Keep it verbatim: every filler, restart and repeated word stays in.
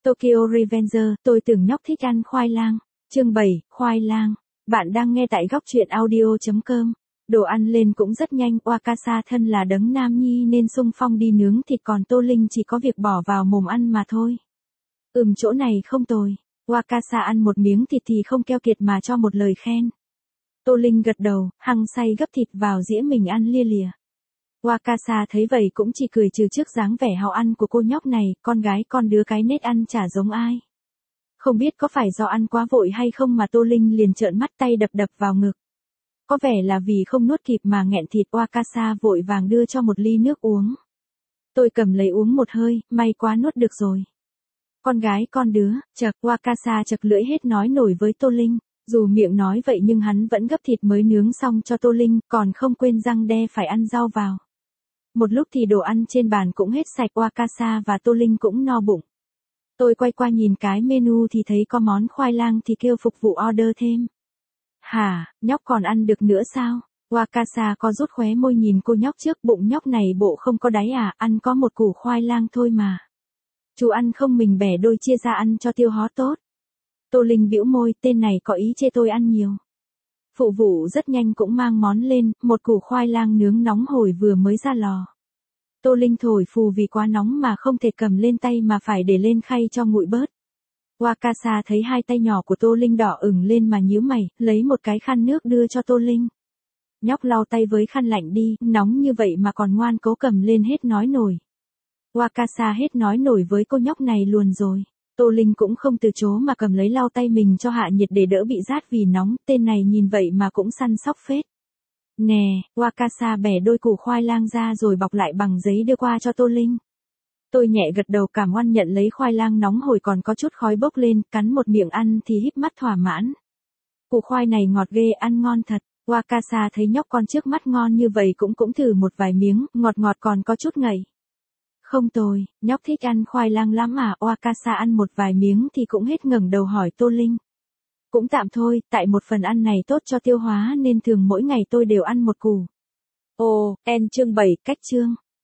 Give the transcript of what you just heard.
Tokyo Revenger, tôi tưởng nhóc thích ăn khoai lang. Chương bảy, khoai lang. Bạn đang nghe tại góc truyện audio chấm com. Đồ ăn lên cũng rất nhanh, Wakasa thân là đấng nam nhi nên xung phong đi nướng thịt, còn Tô Linh chỉ có việc bỏ vào mồm ăn mà thôi. Ừm, chỗ này không tồi. Wakasa ăn một miếng thịt thì không keo kiệt mà cho một lời khen. Tô Linh gật đầu, hăng say gấp thịt vào dĩa mình ăn lia lịa. Wakasa thấy vậy cũng chỉ cười trừ trước dáng vẻ hào ăn của cô nhóc này, con gái con đứa cái nết ăn chả giống ai. Không biết có phải do ăn quá vội hay không mà Tô Linh liền trợn mắt, tay đập đập vào ngực. Có vẻ là vì không nuốt kịp mà nghẹn thịt. Wakasa vội vàng đưa cho một ly nước uống. Tôi cầm lấy uống một hơi, may quá nuốt được rồi. Con gái con đứa, chậc, Wakasa chậc lưỡi hết nói nổi với Tô Linh. Dù miệng nói vậy nhưng hắn vẫn gấp thịt mới nướng xong cho Tô Linh, còn không quên răng đe phải ăn rau vào. Một lúc thì đồ ăn trên bàn cũng hết sạch, Wakasa và Tô Linh cũng no bụng. Tôi quay qua nhìn cái menu thì thấy có món khoai lang thì kêu phục vụ order thêm. Hả, nhóc còn ăn được nữa sao? Wakasa có rút khóe môi nhìn cô nhóc trước, bụng nhóc này bộ không có đáy à, ăn có một củ khoai lang thôi mà. Chú ăn không mình bẻ đôi chia ra ăn cho tiêu hóa tốt. Tô Linh bĩu môi, tên này có ý chê tôi ăn nhiều. Phụ vụ rất nhanh cũng mang món lên, một củ khoai lang nướng nóng hổi vừa mới ra lò. Tô Linh thổi phù vì quá nóng mà không thể cầm lên tay mà phải để lên khay cho nguội bớt. Wakasa thấy hai tay nhỏ của Tô Linh đỏ ửng lên mà nhíu mày, lấy một cái khăn nước đưa cho Tô Linh. Nhóc lau tay với khăn lạnh đi, nóng như vậy mà còn ngoan cố cầm lên hết nói nổi. Wakasa hết nói nổi với cô nhóc này luôn rồi. Tô Linh cũng không từ chối mà cầm lấy lau tay mình cho hạ nhiệt để đỡ bị rát vì nóng, tên này nhìn vậy mà cũng săn sóc phết. Nè, Wakasa bẻ đôi củ khoai lang ra rồi bọc lại bằng giấy đưa qua cho Tô Linh. Tôi nhẹ gật đầu cảm ngoan nhận lấy khoai lang nóng hổi còn có chút khói bốc lên, cắn một miệng ăn thì híp mắt thỏa mãn. Củ khoai này ngọt ghê, ăn ngon thật. Wakasa thấy nhóc con trước mắt ngon như vậy cũng cũng thử một vài miếng, ngọt ngọt còn có chút ngậy. Không tồi, nhóc thích ăn khoai lang lắm à. Wakasa ăn một vài miếng thì cũng hết ngẩng đầu hỏi Tô Linh. Cũng tạm thôi, tại một phần ăn này tốt cho tiêu hóa nên thường mỗi ngày tôi đều ăn một củ. Ồ, en chương bảy, cách chương.